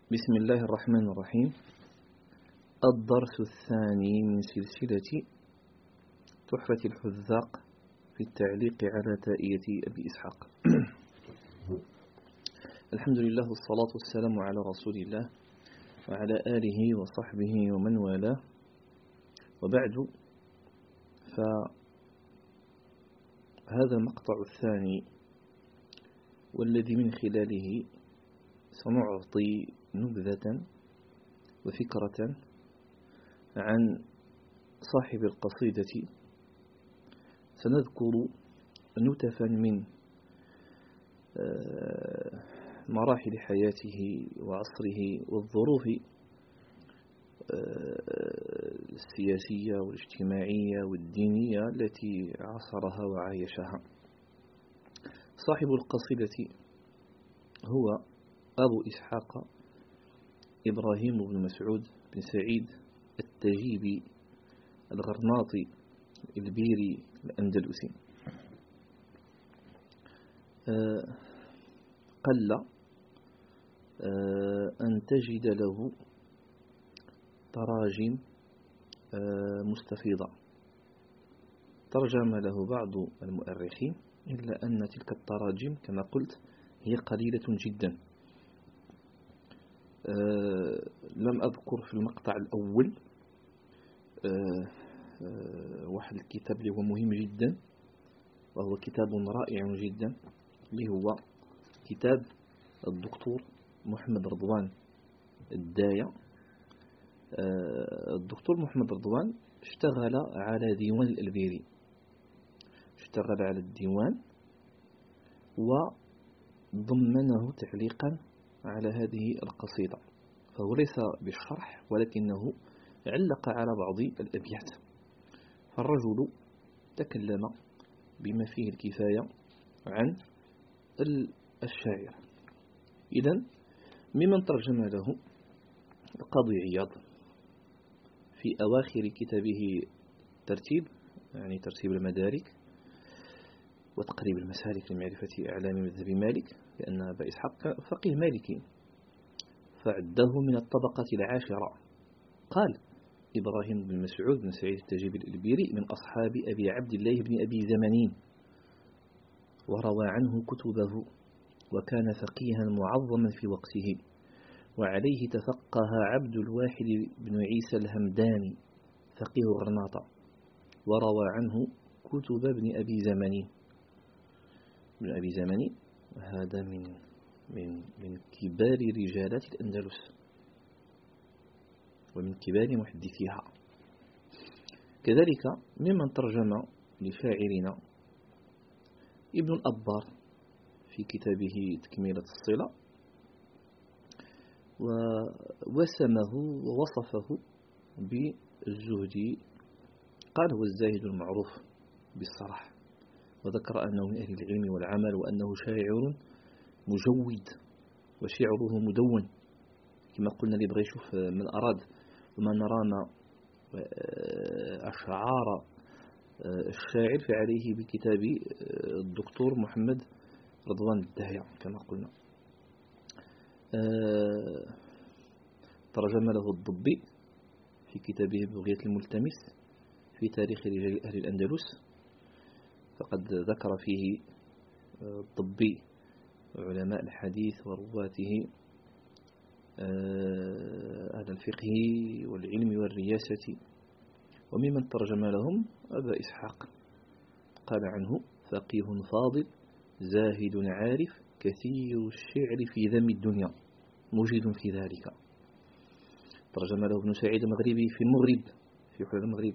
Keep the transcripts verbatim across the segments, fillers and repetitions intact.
بسم الله الرحمن الرحيم. الدرس الثاني من سلسلة تحفة الحذاق في التعليق على تائية أبي إسحاق. الحمد لله والصلاة والسلام على رسول الله وعلى آله وصحبه ومن والاه، وبعد، فهذا المقطع الثاني والذي من خلاله سنعطي نبذة وفكرة عن صاحب القصيدة. سنذكر نتفا من مراحل حياته وعصره والظروف السياسية والاجتماعية والدينية التي عاصرها وعايشها. صاحب القصيدة هو أبو إسحاق إبراهيم بن مسعود بن سعيد التجيبي الغرناطي البيري الأندلسي. أه قل أه أن تجد له تراجم أه مستفيضة ترجم له بعض المؤرخين، إلا أن تلك التراجم كما قلت هي قليلة جدا. أه لم أذكر في المقطع الأول أه أه واحد الكتاب اللي هو مهم جدا، وهو كتاب رائع جدا، اللي هو كتاب الدكتور محمد رضوان الداية. أه الدكتور محمد رضوان اشتغل على ديوان الألبيري، اشتغل على الديوان وضمنه تعليقا على هذه القصيدة، فهو ليس بالشرح ولكنه علق على بعض الأبيات. فالرجل تكلم بما فيه الكفاية عن الشاعر. إذن ممن ترجم له القاضي عياض في أواخر كتابه ترتيب، يعني ترتيب المدارك وتقريب المسالك لمعرفة أعلام مذهب مالك، لأن أبا إسحاق فقيه مالكي، فعده من الطبقة العاشرة. قال إبراهيم بن مسعود بن سعيد التجيبي الإلبيري من أصحاب أبي عبد الله بن أبي زمنين، وروى عنه كتبه، وكان فقيها معظما في وقته، وعليه تفقه عبد الواحد بن عيسى الهمداني فقيه غرناطة، وروى عنه كتب ابن أبي زمنين. ابن أبي زمنين هذا من من من كبار رجالات الأندلس ومن كبار محدثيها. كذلك ممن ترجم لشاعرنا ابن الأبار في كتابه تكميلة الصلة، ووسمه ووصفه بالزهد، قال هو الزاهد المعروف بالصراحة، وذكر أنه من أهل العلم والعمل، وأنه شاعر مجود وشعره مدون. كما قلنا اللي بغى يشوف من أراد ومن رام أشعار الشاعر فعليه بكتاب الدكتور محمد رضوان الداية كما قلنا. ترجم له الضبي في كتابه بغية الملتمس في تاريخ رجال أهل الأندلس، فقد ذكر فيه الضبي علماء الحديث ورواته أهل الفقه والعلم والرياسة. وممن ترجم لهم أبا إسحاق قال عنه فقيه فاضل زاهد عارف كثير الشعر في ذم الدنيا مجيد في ذلك. ترجم له ابن سعيد المغربي في المغرب، في حول المغرب،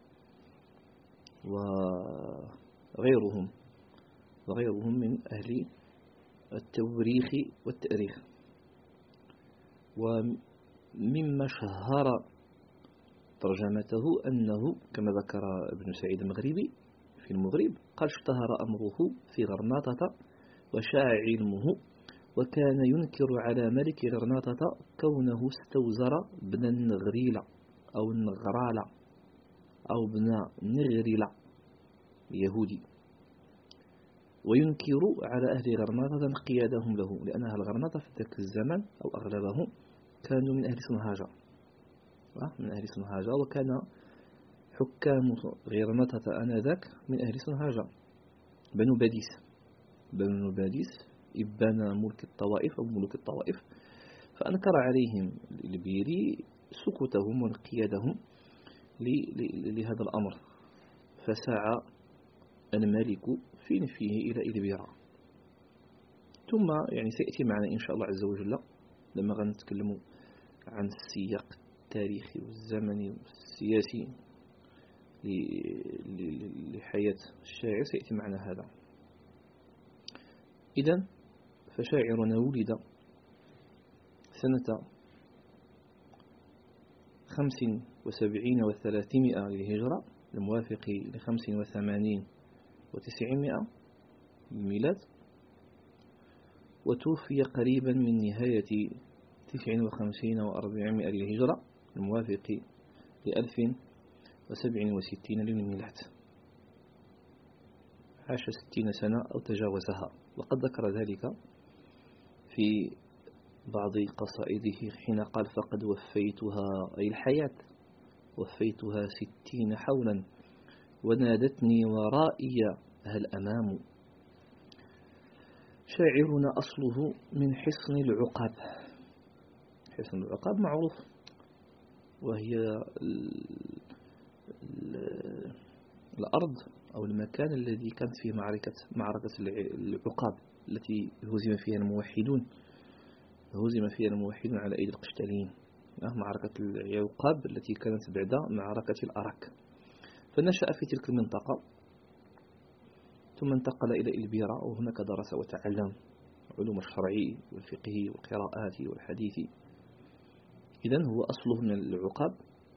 وغيرهم وغيرهم من أهل التوريخ والتاريخ. ومما شهر ترجمته أنه كما ذكر ابن سعيد المغربي في المغرب، قال اشتهر أمره في غرناطة وشاع علمه، وكان ينكر على ملك غرناطة كونه استوزر ابن النغريلة أو النغرالة أو ابن نغريلة يهودي، وينكر على أهل غرناطة انقيادهم له، لأن أهل غرناطة في ذلك الزمن أو أغلبهم كانوا من أهل سنهاجة، من أهل سنهاجة، وكان حكام غرناطة آنذاك من أهل سنهاجة، بنو باديس. بنو باديس إبان ملك الطوائف أو ملوك الطوائف، فأنكر عليهم الإلبيري سكوتهم وانقيادهم لهذا الأمر، فسعى الملك في نفيه إلى إلبيرا. ثم يعني سيأتي معنا إن شاء الله عز وجل لما غنتكلم عن السياق التاريخي والزمني والسياسي لحياة الشاعر، سيأتي معنا هذا. إذن فشاعرنا ولد سنة خمس وسبعين وثلاثمائة للهجرة، الموافق لخمس وثمانين وتسعمائة للميلاد، وتوفي قريبا من نهاية تسع وخمسين وأربعمائة للهجرة، الموافق لألف وسبع وستين للميلاد. عاش ستين سنة أو تجاوزها، وقد ذكر ذلك في بعض قصائده حين قال: فقد وفيتها أي الحياة، وفيتها ستين حولا ونادتني ورائي هل أمام. شاعرنا أصله من حصن العقاب. حصن العقاب معروف، وهي الأرض أو المكان الذي كانت فيه معركة معركة العقاب التي هزم فيها الموحدون هزم فيها الموحدون على أيدي القشتاليين، معركة العقاب التي كانت بعد معركة الأرك. فنشأ في تلك المنطقة، ثم انتقل إلى إلبيرا، وهناك درس وتعلم علوم الشرع والفقه والقراءات والحديث. إذن هو أصله من العقاب،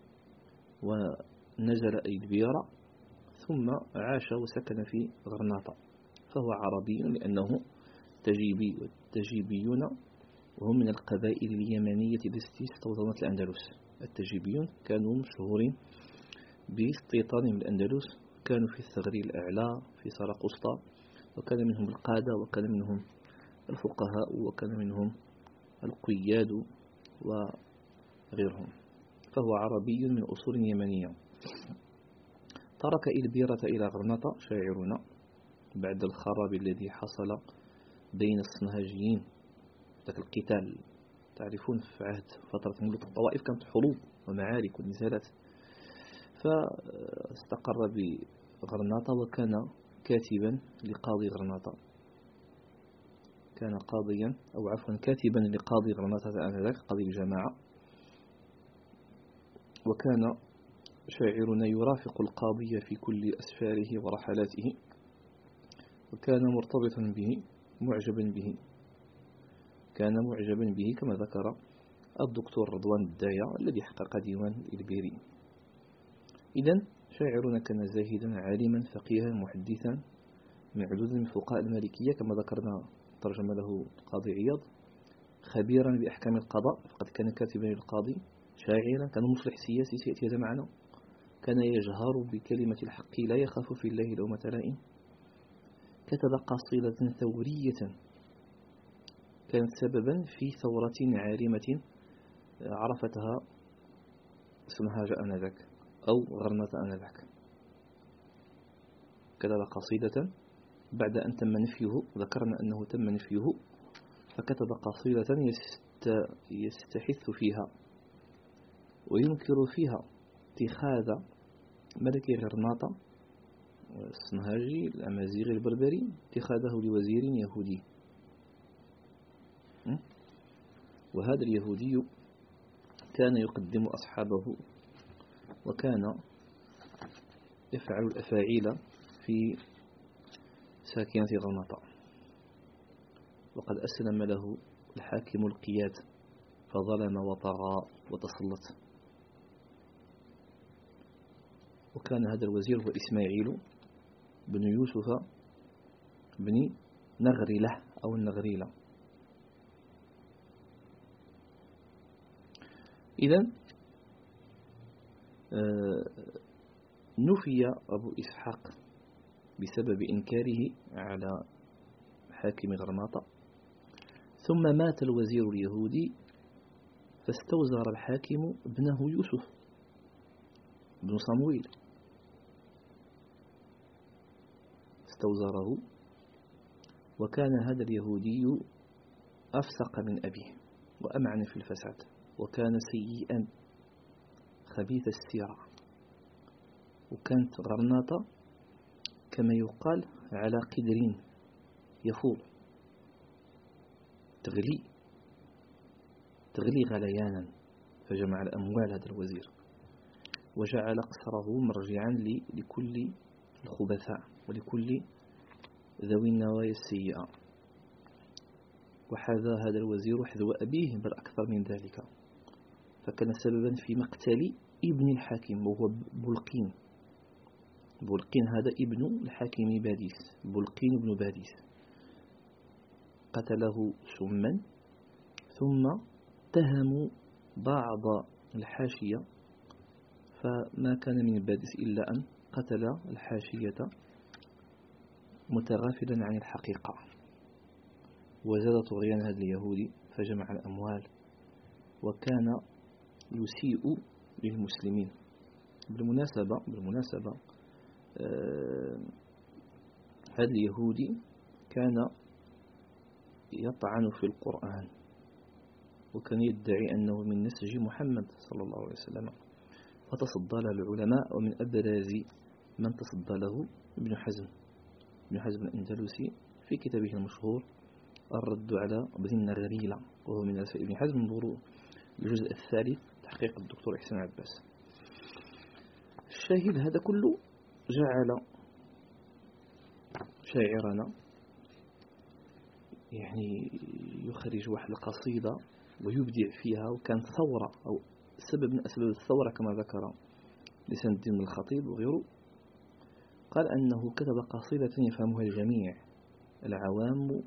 ونزل إلبيرا ثم عاش وسكن في غرناطة. فهو عربي لأنه تجيبي، والتجيبيون وهم من القبائل اليمنية التي استوطنت الأندلس. التجيبيون كانوا مشهورين باستيطانهم الأندلس، كانوا في الثغر الأعلى في سرقسطة، وكان منهم القادة، وكان منهم الفقهاء، وكان منهم القياد وغيرهم. فهو عربي من أصول يمنية. ترك إلبيرة إلى غرناطة شاعرنا بعد الخراب الذي حصل بين الصنهاجيين، ذاك القتال تعرفون في عهد فترة ملوك الطوائف كانت حروب ومعارك ونزالات. فاستقر بغرناطة، وكان كاتبا لقاضي غرناطة، كان قاضيا أو عفوا كاتبا لقاضي غرناطة آنذاك، قاضي الجماعة. وكان شاعرنا يرافق القاضي في كل أسفاره ورحلاته، وكان مرتبطا به معجبا به كان معجبا به كما ذكر الدكتور رضوان الدايا الذي حقق ديوان الإلبيري. إذن شاعرنا كان زاهدا عالما فقيها محدثا معدودا من فقهاء المالكية كما ذكرنا، ترجم له القاضي عياض. خبيرا بأحكام القضاء، فقد كان كاتبا للقاضي. شاعرا، كان مصلح سياسي سيأتي هذا معنا. كان يجهر بكلمة الحق لا يخاف في الله لومة لائم. كتب قصيدة ثورية كانت سببا في ثورة عارمة عرفتها سنهاج آنذاك أو غرناطة آنذاك. كتب قصيدة بعد أن تم نفيه، ذكرنا أنه تم نفيه، فكتب قصيدة يستحث فيها وينكر فيها اتخاذ ملك غرناطة الصنهاجي الأمازيغي البربري اتخاذه لوزير يهودي. وهذا اليهودي كان يقدم أصحابه، وكان يفعل الأفاعيل في ساكنة غرناطة. وقد أسلم له الحاكم القياد فظلم وطغى وتسلط. وكان هذا الوزير هو إسماعيل بن يوسف بن نغرلة أو النغريلة. إذن نفي أبو إسحاق بسبب إنكاره على حاكم غرناطة، ثم مات الوزير اليهودي، فاستوزر الحاكم ابنه يوسف بن صمويل، استوزره، وكان هذا اليهودي أفسق من أبيه وأمعن في الفساد، وكان سيئا خبيث السيرة، وكانت غرناطة كما يقال على قدرين يفور، تغلي تغلي غليانا. فجمع الأموال هذا الوزير، وجعل قصره مرجعا لكل الخبثاء ولكل ذوي النوايا السيئة، وحذا هذا الوزير حذو أبيه بل أكثر من ذلك، فكان سببا في مقتل ابن الحاكم وهو بلقين. بلقين هذا ابن الحاكم باديس، بلقين بن باديس، قتله سما، ثم اتهموا بعض الحاشية، فما كان من باديس إلا أن قتل الحاشية متغافلا عن الحقيقة. وزاد طغيان هذا اليهودي فجمع الأموال، وكان يسيء للمسلمين. بالمناسبة بالمناسبة آه هذا اليهودي كان يطعن في القرآن، وكان يدعي أنه من نسج محمد صلى الله عليه وسلم، فتصدى له العلماء، ومن أبرز من تصدى له ابن حزم ابن حزم الأندلسي في كتابه المشهور الرد على ابن غريلة، وهو من رسائل ابن حزم، انظروا الجزء الثالث تحقيق الدكتور إحسان عباس. الشاهد هذا كله جعل شاعرنا يعني يخرج واحد القصيدة ويبدع فيها، وكان ثورة أو سبب من أسباب الثورة كما ذكر لسان الدين الخطيب وغيره. قال أنه كتب قصيدة يفهمها الجميع، العوام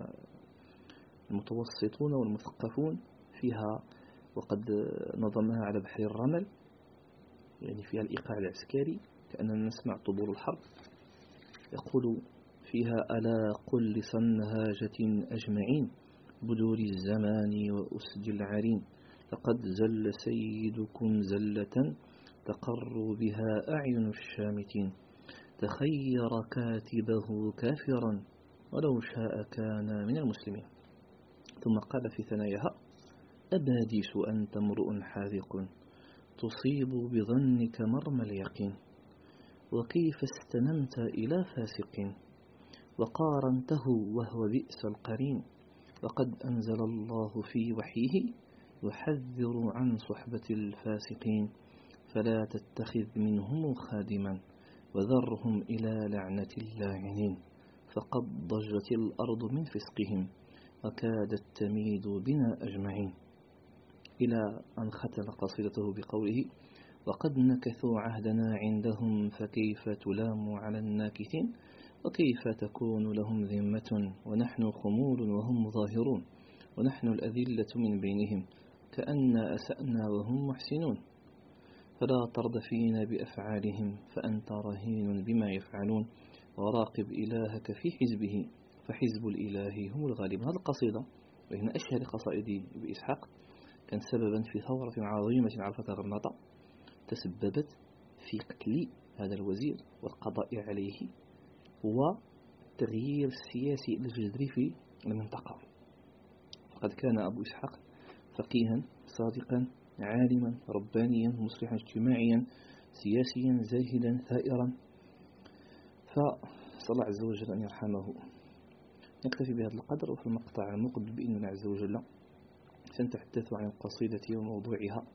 والمتوسطون والمثقفون فيها، وقد نظمها على بحر الرمل، يعني فيها الإيقاع العسكري كأننا نسمع طبول الحرب. يقول فيها: ألا قل لصنهاجة أجمعين بدور الزمان وأسد العرين، لقد زل سيدكم زلة تقر بها أعين الشامتين، تخير كاتبه كافرا ولو شاء كان من المسلمين. ثم قال في ثناياها: أباديس أنت امرؤ حاذق تصيب بظنك مرمى اليقين، وكيف استنمت إلى فاسق وقارنته وهو بئس القرين، وقد أنزل الله في وحيه يحذر عن صحبة الفاسقين، فلا تتخذ منهم خادما وذرهم إلى لعنة اللاعنين، فقد ضجت الأرض من فسقهم وكادت تميد بنا أجمعين. إلى أن ختم قصيدته بقوله: وقد نكثوا عهدنا عندهم فكيف تلام على الناكثين، وكيف تكون لهم ذمة ونحن خمول وهم ظاهرون، ونحن الأذلة من بينهم كأن أسأنا وهم محسنون، فلا ترض فينا بأفعالهم فأنت رهين بما يفعلون، وراقب إلهك في حزبه فحزب الإله هم الغالبون. هذه القصيدة وهي من أشهر قصائد بإسحاق، كان سببا في ثورة عظيمة عرفتها غرناطة، تسببت في قتل هذا الوزير والقضاء عليه والتغيير السياسي الجذري في المنطقة. فقد كان أبو إسحاق فقيها صادقا عالما ربانيا مصلحا اجتماعيا سياسيا زاهدا ثائرا، فصلى الله عز وجل أن يرحمه. نكتفي بهذا القدر، وفي المقطع المقبل بإذن الله عز وجل سنتحدث عن القصيدة وموضوعها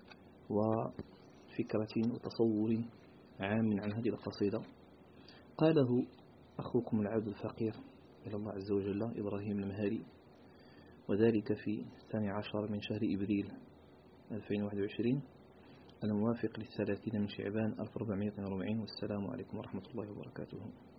وفكرة وتصور عام عن هذه القصيدة. قاله أخوكم العبد الفقير إلى الله عز وجل إبراهيم المهاري، وذلك في الثاني عشر من شهر إبريل ألفين وواحد وعشرين الموافق للثلاثين من شعبان ألف وأربعمائة وأربعين. والسلام عليكم ورحمة الله وبركاته.